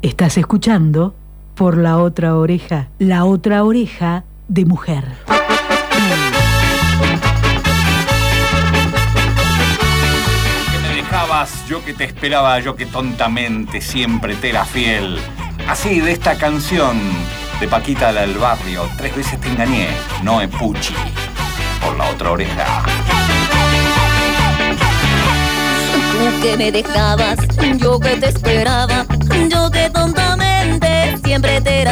Estás escuchando Por la Otra Oreja, La Otra Oreja de Mujer. Que me dejabas, yo que te esperaba, yo que tontamente siempre te era fiel. Así, de esta canción de Paquita la del Barrio, 3 veces te engañé, Noé Pucci, Por la Otra Oreja. Tú que me dejabas, yo que te esperaba, yo que tontamente siempre te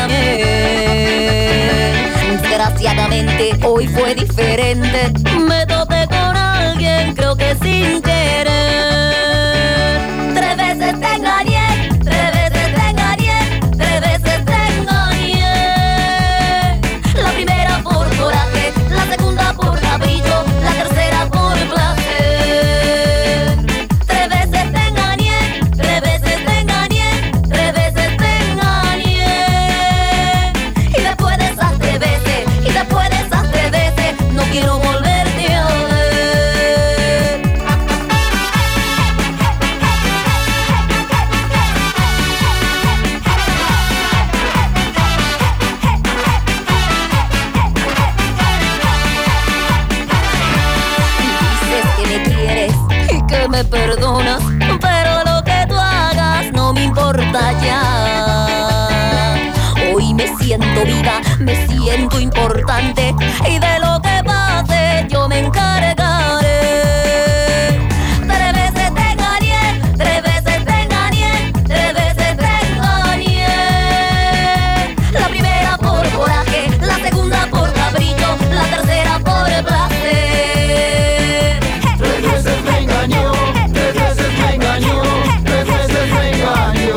amé. Desgraciadamente hoy fue diferente, me topé con alguien, creo que sin querer. 3 veces te engañé, 3 veces te engañé, 3 veces te engañé. La primera por coraje, la segunda por capricho, la tercera por placer. Quiero volverte a ver. Dices que me quieres y que me perdonas, pero lo que tú hagas no me importa ya. Hoy me siento viva, me siento importante y de lo que pase yo me encargaré. 3 veces te engañé, 3 veces te engañé, 3 veces te engañé. La primera por coraje, la segunda por capricho, la tercera por placer. 3 veces me engañó, 3 veces me engañó, 3 veces me engañó.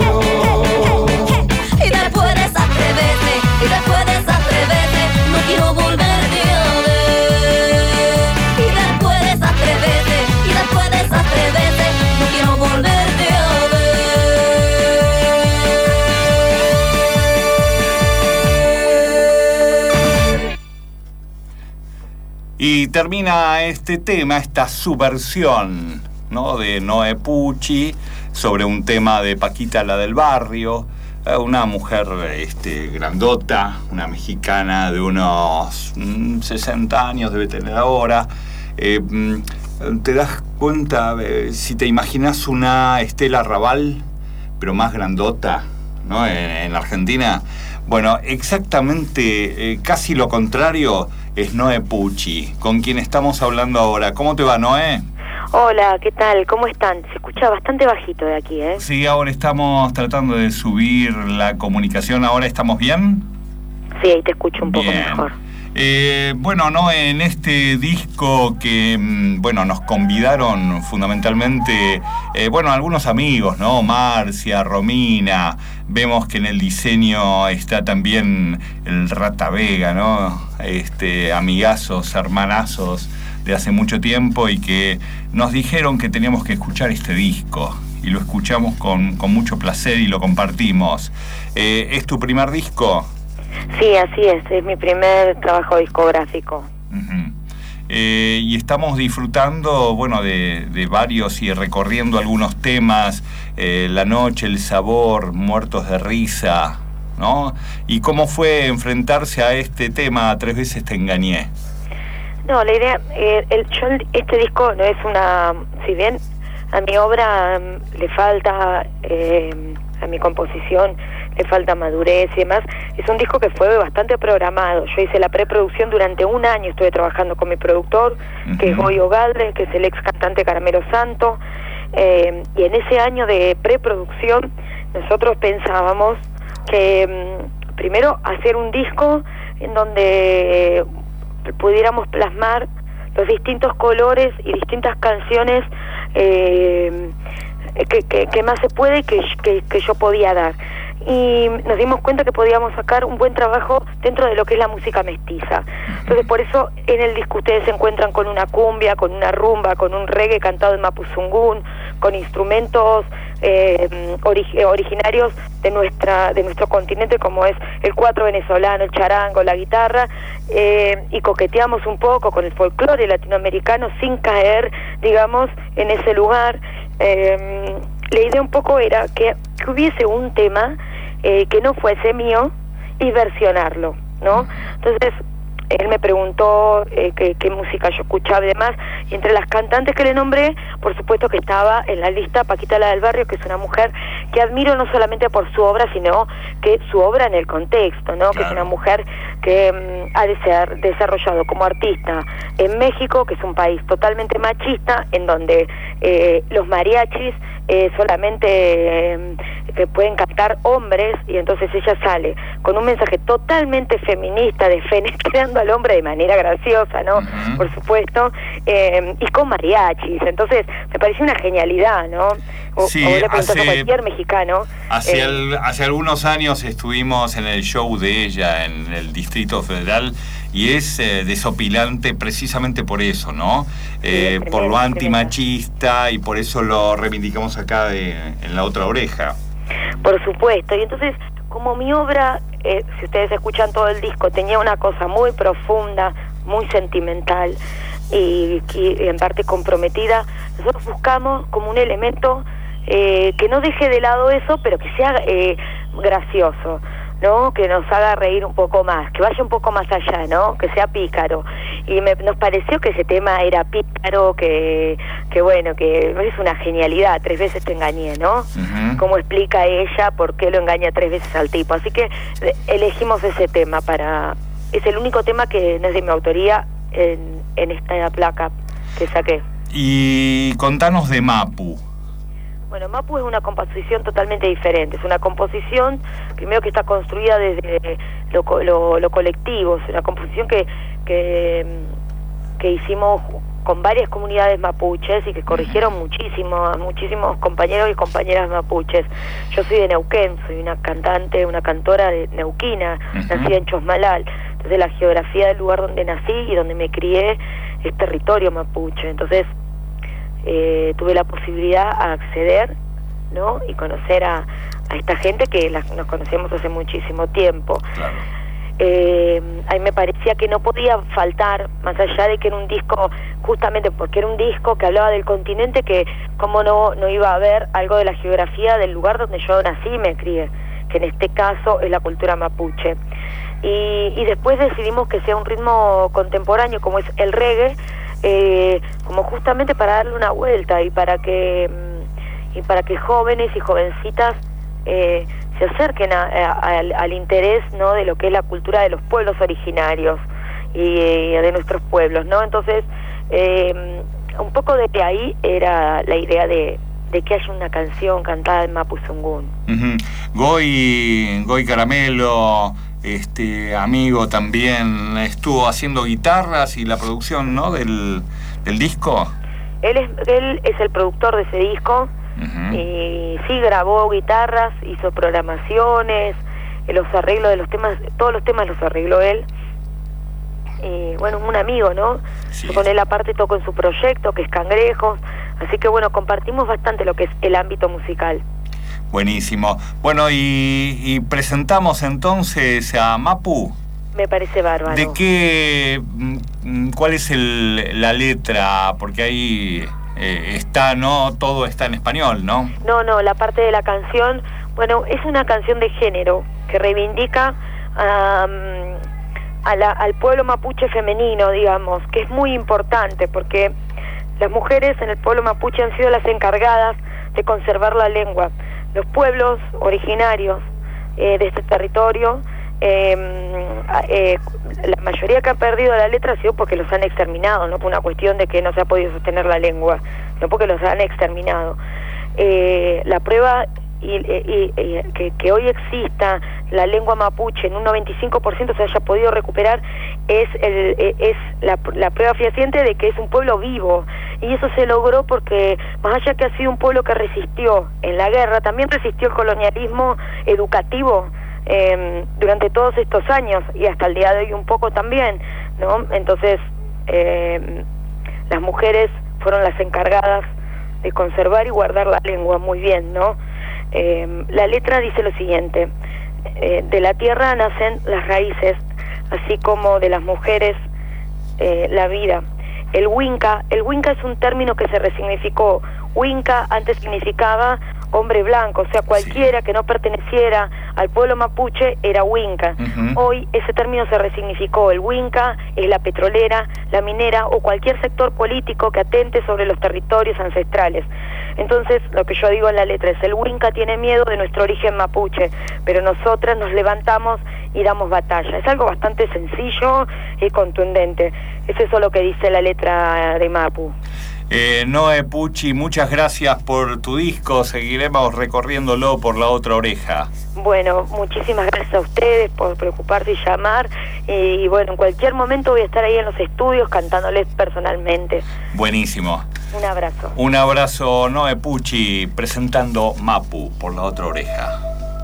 Y después de esas 3 veces, y después de esas 3 veces, no quiero volverte a ver. Y después de esas 3 veces, y después de esas 3 veces, no quiero volverte a ver. Y termina este tema, esta subversión, ¿no?, de Noé Pucci sobre un tema de Paquita la del Barrio, una mujer grandota, una mexicana de unos 60 años debe tener ahora. ¿Te das cuenta, si te imaginas una Estela Raval, pero más grandota, ¿no?, en Argentina? Bueno, exactamente, casi lo contrario es Noé Pucci, con quien estamos hablando ahora. ¿Cómo te va, Noé? Hola, ¿qué tal? ¿Cómo están? Se escucha bastante bajito de aquí, ¿eh? Sí, ahora estamos tratando de subir la comunicación. ¿Ahora estamos bien? Sí, ahí te escucho un poco mejor. Bueno, no, en este disco que, nos convidaron fundamentalmente, algunos amigos, ¿no? Marcia, Romina, vemos que en el diseño está también el Rata Vega, ¿no? Amigazos, hermanazos de hace mucho tiempo y que nos dijeron que teníamos que escuchar este disco y lo escuchamos con mucho placer y lo compartimos. ¿Es tu primer disco? Sí, así es mi primer trabajo discográfico. Uh-huh. Y estamos disfrutando, de varios y recorriendo algunos temas, La Noche, El Sabor, Muertos de Risa, ¿no? ¿Y cómo fue enfrentarse a este tema, 3 veces te engañé? No, la idea, este disco no es una, si bien a mi obra le falta, a mi composición le falta madurez y demás, es un disco que fue bastante programado. Yo hice la preproducción durante 1 año, estuve trabajando con mi productor, uh-huh, que es Goyo Galde, que es el ex cantante Caramelo Santo, y en ese año de preproducción nosotros pensábamos que primero hacer un disco en donde pudiéramos plasmar los distintos colores y distintas canciones que más se puede y que yo podía dar. Y nos dimos cuenta que podíamos sacar un buen trabajo dentro de lo que es la música mestiza. Entonces, por eso en el disco ustedes se encuentran con una cumbia, con una rumba, con un reggae cantado en mapuzungún, con instrumentos originarios de nuestro continente, como es el cuatro venezolano, el charango, la guitarra, y coqueteamos un poco con el folclore latinoamericano sin caer, digamos, en ese lugar. La idea un poco era que hubiese un tema que no fuese mío y versionarlo, ¿no? Entonces él me preguntó qué música yo escuchaba y demás, y entre las cantantes que le nombré, por supuesto que estaba en la lista Paquita la del Barrio, que es una mujer que admiro no solamente por su obra, sino que su obra en el contexto, ¿no? Claro. Que es una mujer que ha desarrollado como artista en México, que es un país totalmente machista, en donde los mariachis solamente que pueden cantar hombres, y entonces ella sale con un mensaje totalmente feminista, defenestrando al hombre de manera graciosa, ¿no? Uh-huh. Por supuesto, y con mariachis. Entonces me pareció una genialidad, ¿no? Sí, o le preguntas a cualquier mexicano. Hace algunos años estuvimos en el show de ella en el Distrito Federal, y es desopilante precisamente por eso, ¿no? Por lo antimachista, y por eso lo reivindicamos acá en La Otra Oreja. Por supuesto, y entonces, como mi obra, si ustedes escuchan todo el disco, tenía una cosa muy profunda, muy sentimental y en parte comprometida, nosotros buscamos como un elemento que no deje de lado eso, pero que sea gracioso, ¿no? Que nos haga reír un poco más, que vaya un poco más allá, ¿no? Que sea pícaro. Y nos pareció que ese tema era pícaro, que bueno, que es una genialidad. 3 veces te engañé, ¿no? Uh-huh. Cómo explica ella por qué lo engaña 3 veces al tipo. Así que elegimos ese tema es el único tema que no es de mi autoría en esta placa que saqué. Y contanos de Mapu. Bueno, Mapu es una composición totalmente diferente. Es una composición, primero, que está construida desde lo colectivo. Es una composición que hicimos con varias comunidades mapuches y que corrigieron muchísimos compañeros y compañeras mapuches. Yo soy de Neuquén, soy una cantante, una cantora de neuquina, nacida en Chosmalal. Entonces la geografía del lugar donde nací y donde me crié es territorio mapuche. Entonces tuve la posibilidad a acceder, ¿no? Y conocer a esta gente que nos conocemos hace muchísimo tiempo. Claro. A mí me parecía que no podía faltar, más allá de que era un disco, justamente porque era un disco que hablaba del continente, que cómo no iba a haber algo de la geografía del lugar donde yo nací y me crié, que en este caso es la cultura mapuche. Y después decidimos que sea un ritmo contemporáneo como es el reggae, como justamente para darle una vuelta y para que jóvenes y jovencitas se acerquen al interés, ¿no? De lo que es la cultura de los pueblos originarios y de nuestros pueblos, ¿no? Entonces un poco de que ahí era la idea de que haya una canción cantada en Mapuzungún. Uh-huh. Goy Caramelo, amigo también, estuvo haciendo guitarras y la producción, ¿no? del disco. Él es el productor de ese disco. Uh-huh. Y sí, grabó guitarras, hizo programaciones, los arreglos de los temas, todos los temas los arregló él. Y bueno, un amigo, ¿no? Sí. Yo con él aparte toco en su proyecto, que es Cangrejos, así que bueno, compartimos bastante lo que es el ámbito musical. Buenísimo. Bueno, y presentamos entonces a Mapu. Me parece bárbaro. ¿De qué, cuál es la letra? Porque ahí está, ¿no? Todo está en español, ¿no? No, la parte de la canción, bueno, es una canción de género que reivindica al pueblo mapuche femenino, digamos, que es muy importante porque las mujeres en el pueblo mapuche han sido las encargadas de conservar la lengua. Los pueblos originarios de este territorio, la mayoría que han perdido la letra ha sido porque los han exterminado, no por una cuestión de que no se ha podido sostener la lengua, no porque los han exterminado. La prueba que hoy exista la lengua mapuche en un 95% se haya podido recuperar es la prueba fehaciente de que es un pueblo vivo, y eso se logró porque más allá que ha sido un pueblo que resistió en la guerra, también resistió el colonialismo educativo durante todos estos años y hasta el día de hoy un poco también, ¿no? Entonces las mujeres fueron las encargadas de conservar y guardar la lengua muy bien, ¿no? La letra dice lo siguiente: de la tierra nacen las raíces, así como de las mujeres la vida. El Winca es un término que se resignificó. Winca antes significaba hombre blanco, o sea, cualquiera que no perteneciera al pueblo mapuche era huinca. Hoy ese término se resignificó. El huinca es la petrolera, la minera o cualquier sector político que atente sobre los territorios ancestrales. Entonces, lo que yo digo en la letra es: el huinca tiene miedo de nuestro origen mapuche, pero nosotras nos levantamos y damos batalla. Es algo bastante sencillo y contundente. Es eso lo que dice la letra de Mapu. Noe Pucci, muchas gracias por tu disco. Seguiremos recorriéndolo por La Otra Oreja. Bueno, muchísimas gracias a ustedes por preocuparse y llamar. Y bueno, en cualquier momento voy a estar ahí en los estudios cantándoles personalmente. Buenísimo. Un abrazo. Un abrazo, Noe Pucci, presentando Mapu por La Otra Oreja.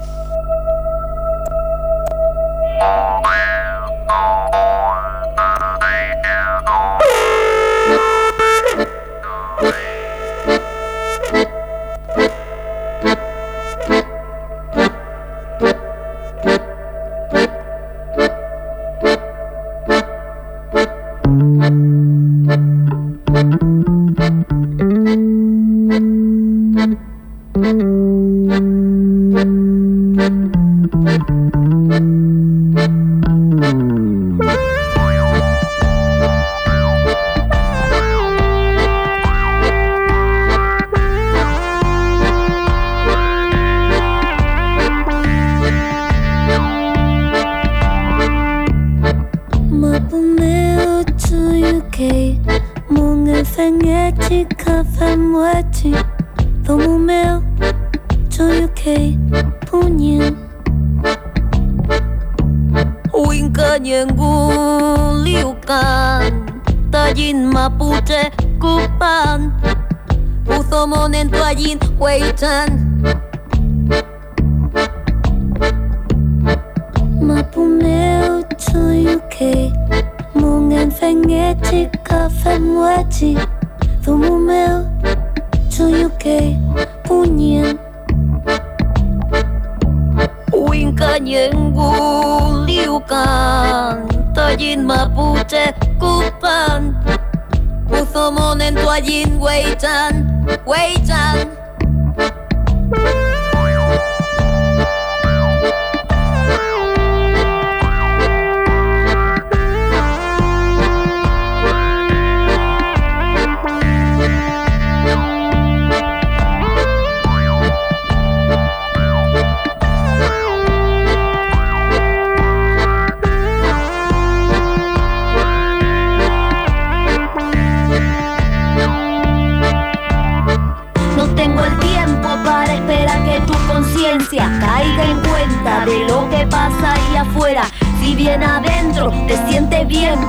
Caiga en cuenta de lo que pasa ahí afuera. Si bien adentro te sientes bien,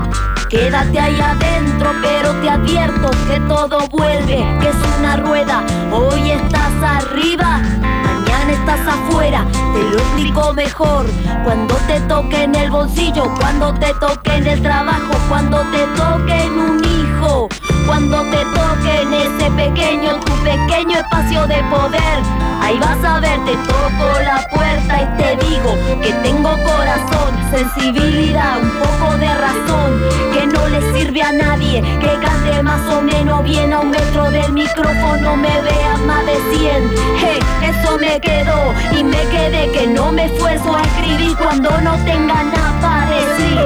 quédate ahí adentro, pero te advierto que todo vuelve, que es una rueda. Hoy estás arriba, mañana estás afuera. Te lo explico mejor cuando te toque en el bolsillo, cuando te toque en el trabajo, cuando te toque en un hijo, cuando te toque en ese pequeño, tu pequeño espacio de poder. Ahí vas a ver, te toco la puerta y te digo que tengo corazón, sensibilidad, un poco de razón, que no le sirve a nadie que cante más o menos bien a 1 metro del micrófono, me vea más de 100. Hey, eso me quedó y me quedé, que no me esfuerzo a escribir cuando no tenga nada para decir.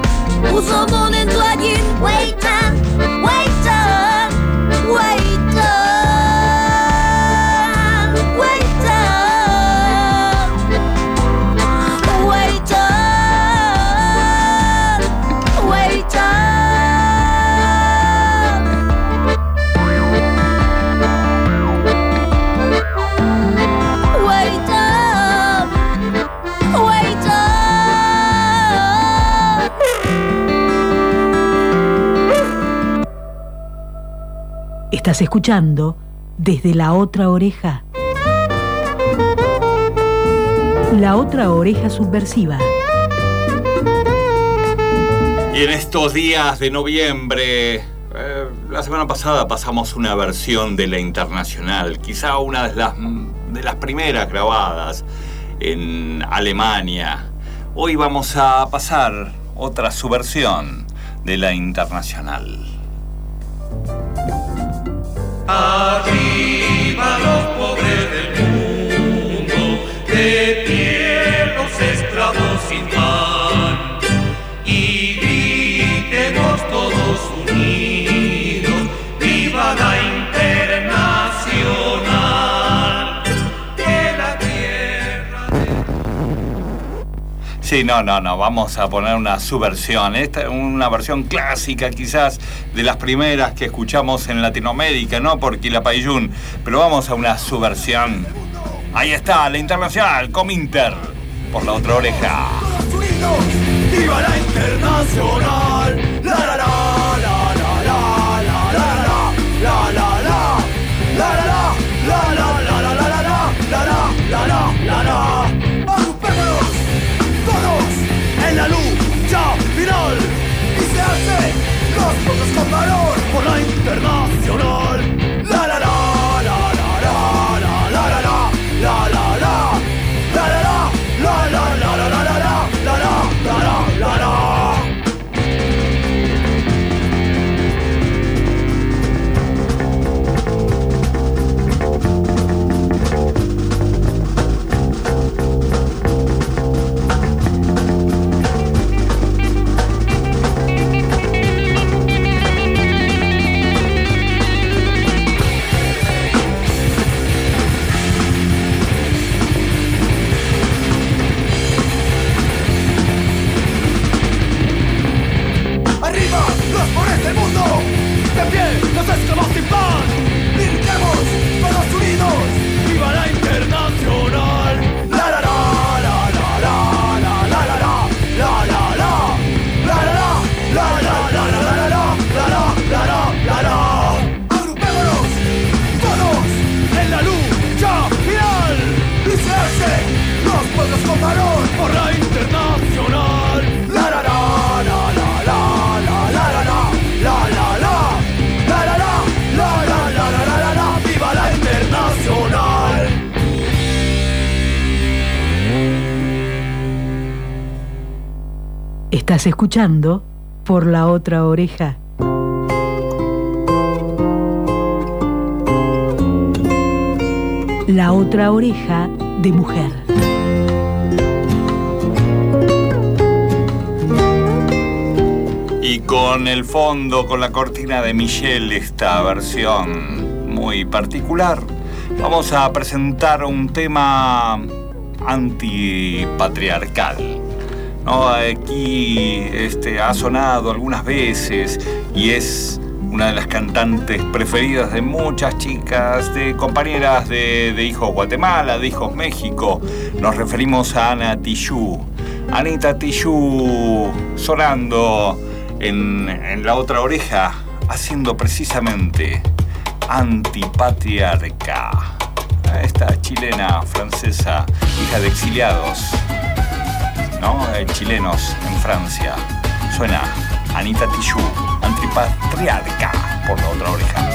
Wait Estás escuchando Desde la Otra Oreja. La Otra Oreja Subversiva. Y en estos días de noviembre, la semana pasada pasamos una versión de La Internacional, quizá una de las primeras grabadas en Alemania. Hoy vamos a pasar otra subversión de La Internacional. Arriba los pobres del mundo, de pie los esclavos sin pan, y gritemos todos unidos, viva la Internacional, que la tierra Sí, no, vamos a poner una subversión. Esta es una versión clásica, quizás, de las primeras que escuchamos en Latinoamérica, ¿no? Por Quilapayún. Pero vamos a una subversión. Ahí está, La Internacional, Cominter, por La Otra Oreja. ¡Viva la Internacional! ¡La la la! ¡Agrupémonos todos en la lucha final! ¡Y se hace los pocos con valor por la Internacional! ¡La la la! ¡La la la! ¡La la la! ¡La la la! ¡La la la! ¡La la la! ¡La la la! ¡La la la! ¡De pie, los esclavos sin pan! ¡Gritemos, todos unidos! ¡Viva la Internacional! ¡La la la! ¡La la la! ¡La la la! ¡La la la! ¡La la la! ¡La la la! ¡La la la! ¡La la la! ¡Agrupémonos todos en la lucha final! ¡Y se hace los pueblos con valor por la Internacional! ¡La la la! ¡La la la! ¡La la la! ¡La la la! ¡Viva la Internacional! Estás escuchando Por la Otra Oreja. La Otra Oreja de Mujer. Y con el fondo, con la cortina de Michelle, esta versión muy particular, vamos a presentar un tema antipatriarcal, ¿no? Aquí ha sonado algunas veces y es una de las cantantes preferidas de muchas chicas, de compañeras de Hijos Guatemala, de Hijos México. Nos referimos a Ana Tijoux. Anita Tijoux sonando en La Otra Oreja, haciendo precisamente antipatriarca. Esta chilena, francesa, hija de exiliados, ¿no? Chilenos en Francia. Suena Anita Tijoux, antipatriarca, por La Otra Oreja.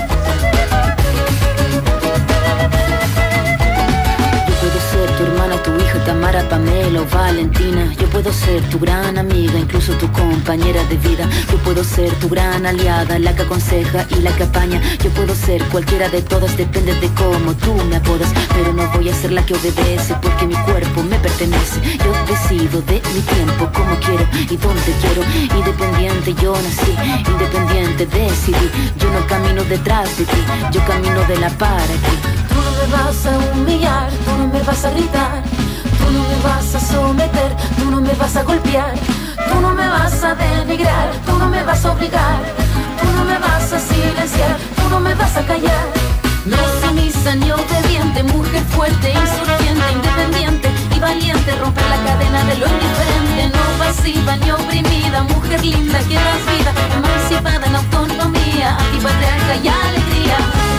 Puedo ser tu hermana, tu hija, Tamara, Pamela o Valentina. Yo puedo ser tu gran amiga, incluso tu compañera de vida. Yo puedo ser tu gran aliada, la que aconseja y la que apaña. Yo puedo ser cualquiera de todas, depende de cómo tú me apodas. Pero no voy a ser la que obedece, porque mi cuerpo me pertenece. Yo decido de mi tiempo, como quiero y donde quiero. Independiente yo nací, independiente decidí. Yo no camino detrás de ti, yo camino de la para ti. Tú no me vas a humillar, tú no me vas a gritar, tú no me vas a someter, tú no me vas a golpear, tú no me vas a denigrar, tú no me vas a obligar, tú no me vas a silenciar, tú no me vas a callar. No sumisa ni obediente, mujer fuerte, insurgente, independiente y valiente, romper la cadena de lo indiferente. No vas pasiva ni oprimida, mujer linda que das vida, emancipada en autonomía, antipatriarca y alegría.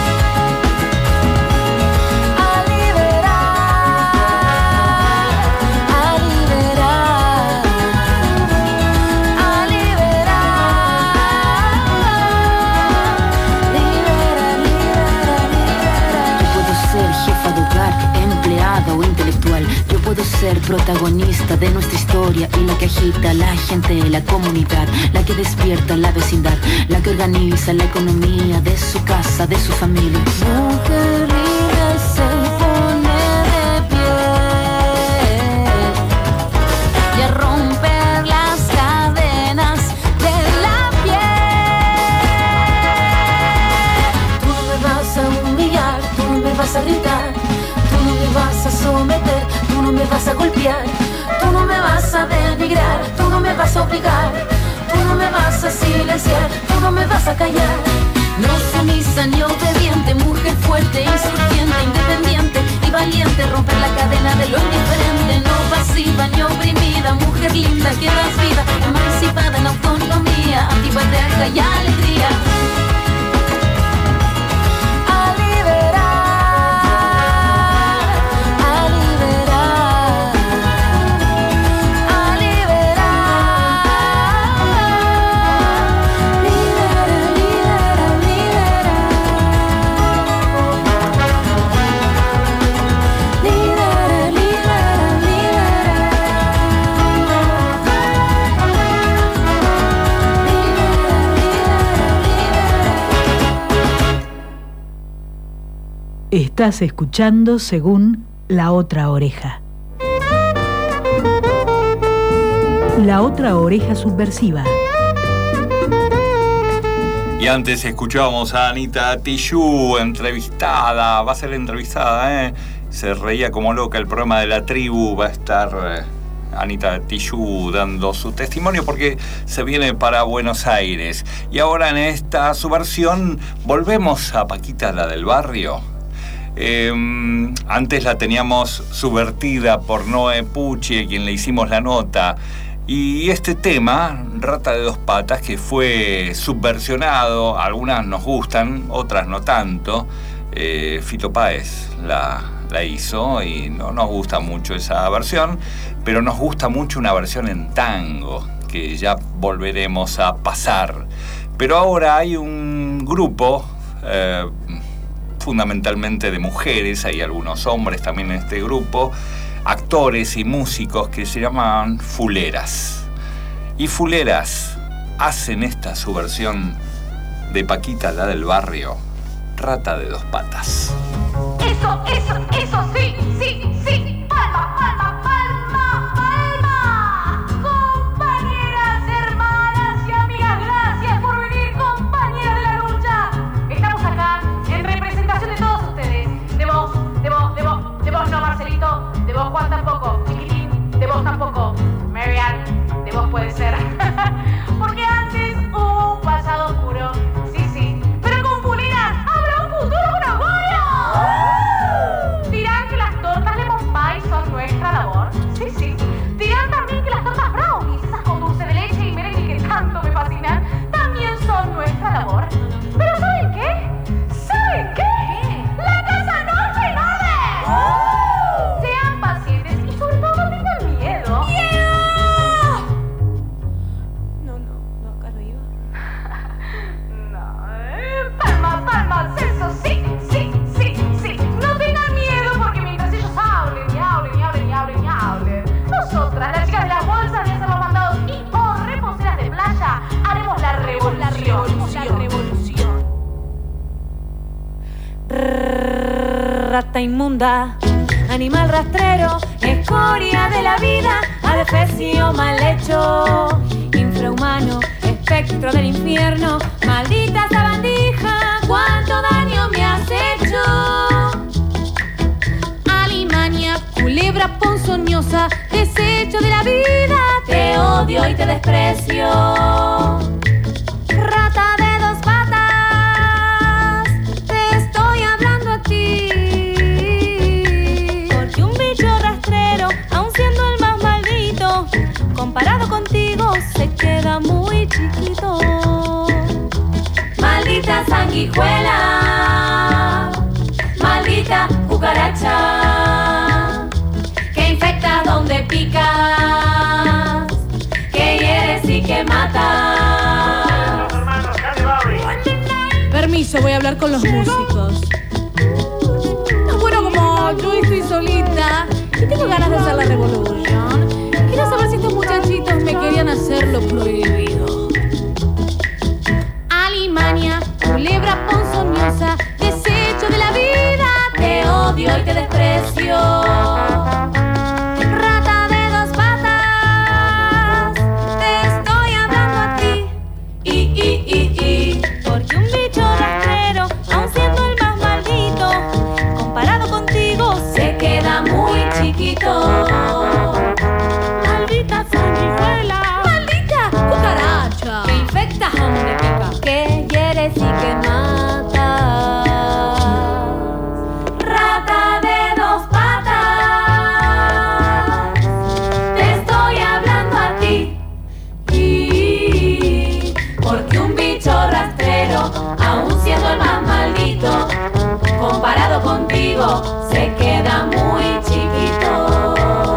O intelectual, yo puedo ser protagonista de nuestra historia y la que agita a la gente, la comunidad, la que despierta la vecindad, la que organiza la economía de su casa, de su familia. Mujer libre se pone de pie y a romper las cadenas de la piel. Tú no me vas a humillar, tú no me vas a gritar, tú no me vas a someter, tú no me vas a golpear, tú no me vas a denigrar, tú no me vas a obligar, tú no me vas a silenciar, tú no me vas a callar. No sumisa ni obediente, mujer fuerte, insurgente, independiente y valiente, romper la cadena de lo indiferente. No pasiva ni oprimida, mujer linda que das vida, emancipada en autonomía, antipatriarca y alegría. Estás escuchando según La Otra Oreja. La Otra Oreja Subversiva. Y antes escuchábamos a Anita Tijoux, entrevistada, va a ser entrevistada, Se reía como loca el programa de La Tribu, va a estar Anita Tijoux dando su testimonio porque se viene para Buenos Aires. Y ahora en esta subversión volvemos a Paquita, la del barrio. Antes la teníamos subvertida por Noé Pucci, a quien le hicimos la nota. Y este tema, Rata de dos patas, que fue subversionado, algunas nos gustan, otras no tanto. Fito Páez la hizo y no nos gusta mucho esa versión, pero nos gusta mucho una versión en tango, que ya volveremos a pasar. Pero ahora hay un grupo, fundamentalmente de mujeres, hay algunos hombres también en este grupo, actores y músicos que se llaman Fuleras. Y Fuleras hacen esta subversión de Paquita, la del barrio, Rata de dos patas. Eso, sí, sí, sí. Palma, palma, palma, palma. Compañeras, hermanas y amigas, gracias por venir, compañeras de la lucha. Estamos acá en representación de todos ustedes. De vos no, Marcelito. De vos, Juan, tampoco. Chiquitín, de vos tampoco. Marian, de vos puede ser. Porque antes hubo un pasado oscuro. Sí, sí. Pero con Fuleras habrá un futuro uruguayo. Dirán que las tortas lemon pie son nuestra labor. Sí, sí. Dirán también que las tortas brownies, esas con dulce de leche y merengue que tanto me fascinan, también son nuestra labor. Pero ¿saben qué? ¿Saben qué? ¡La casa no se nave! Sean pacientes y sobre todo no tengan miedo. No, acá no iba. No, palmas, eso, sí, sí, sí, sí. No tengan miedo porque mientras ellos hablen, nosotras, las chicas de las bolsas de hacer los mandados y o reposeras de playa, haremos la revolución. Rata inmunda, animal rastrero, escoria de la vida, adefesio mal hecho, infrahumano, espectro del infierno, maldita sabandija, cuánto daño me has hecho. Alimaña, culebra ponzoñosa, desecho de la vida, te odio y te desprecio. Rata de dos patas, te estoy hablando a ti. Porque un bicho rastrero, aun siendo el más maldito, comparado con sanguijuela, maldita cucaracha, que infecta donde picas, que hieres y que matas. Permiso, voy a hablar con los músicos. No, bueno, como yo estoy solita y tengo ganas de hacer la revolución, quiero saber si estos muchachitos me querían hacer lo prohibido. Alimania, culebra ponzoñosa, desecho de la vida, te odio y te desprecio. Rata de dos patas, te estoy hablando a ti. Porque un bicho rastrero, aun siendo el más maldito, comparado contigo se queda muy chiquito. Maldita sanguijuela, maldita cucaracha, que infecta donde pica, que hieres y que matas. Rata de dos patas, te estoy hablando a ti. Porque un bicho rastrero, aun siendo el más maldito, comparado contigo se queda muy chiquito.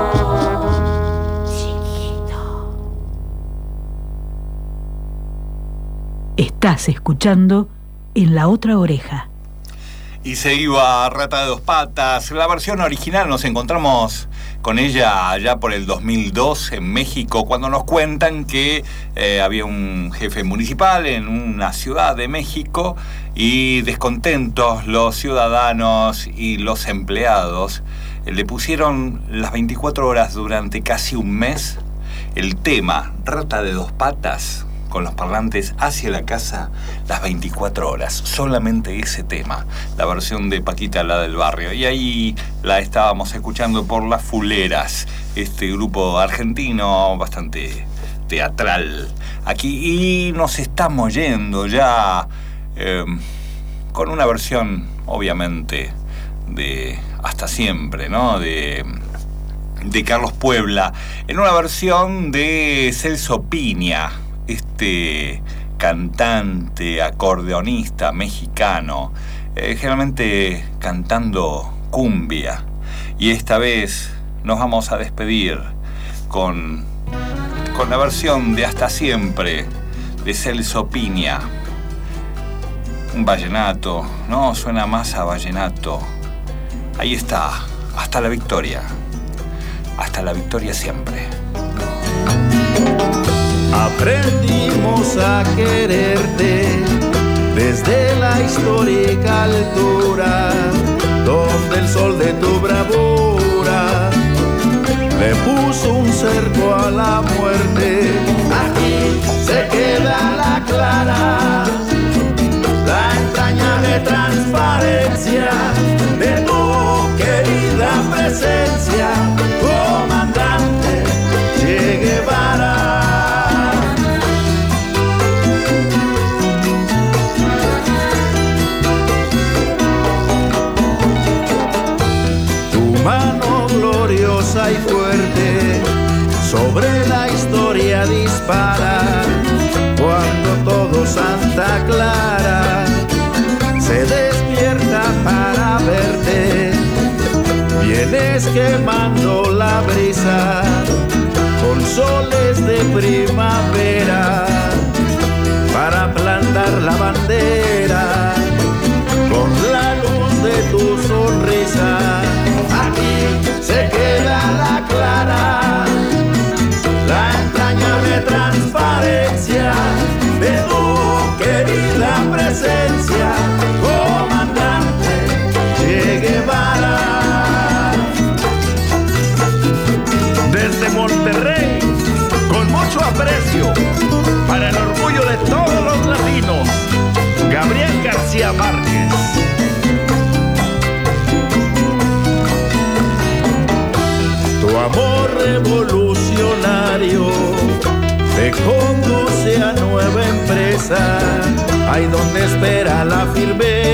Estás escuchando En la Otra Oreja. Y se iba Rata de dos patas. La versión original nos encontramos con ella allá por el 2002 en México, cuando nos cuentan que había un jefe municipal en una ciudad de México y descontentos los ciudadanos y los empleados le pusieron las 24 horas durante casi un mes el tema Rata de dos patas con los parlantes hacia la casa las 24 horas. Solamente ese tema, la versión de Paquita la del barrio. Y ahí la estábamos escuchando por Las Fuleras, este grupo argentino bastante teatral aquí. Y nos estamos yendo ya con una versión, obviamente, de Hasta Siempre, ¿no? De Carlos Puebla, en una versión de Celso Piña, este cantante, acordeonista mexicano, generalmente cantando cumbia. Y esta vez nos vamos a despedir con la versión de Hasta Siempre de Celso Piña. Un vallenato, ¿no? Suena más a vallenato. Ahí está, hasta la victoria. Hasta la victoria siempre. Aprendimos a quererte desde la histórica altura, donde el sol de tu bravura le puso un cerco a la muerte. Aquí se queda la clara, la entrañable transparencia de tu querida presencia, comandante Che Guevara. Mano gloriosa y fuerte sobre la historia dispara, cuando todo Santa Clara se despierta para verte. Vienes quemando la brisa con soles de primavera para plantar la bandera con la luz de tu sonrisa. Aquí se queda la clara, la entrañable transparencia de tu querida presencia, comandante Che Guevara. Desde Monterrey, con mucho aprecio, para el orgullo de todos los latinos, Gabriel García Márquez. Tu amor revolucionario te conduce a nueva empresa, ahí donde espera la firmeza